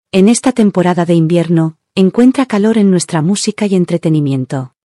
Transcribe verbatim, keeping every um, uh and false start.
En esta temporada de invierno, encuentra calor en nuestra música y entretenimiento.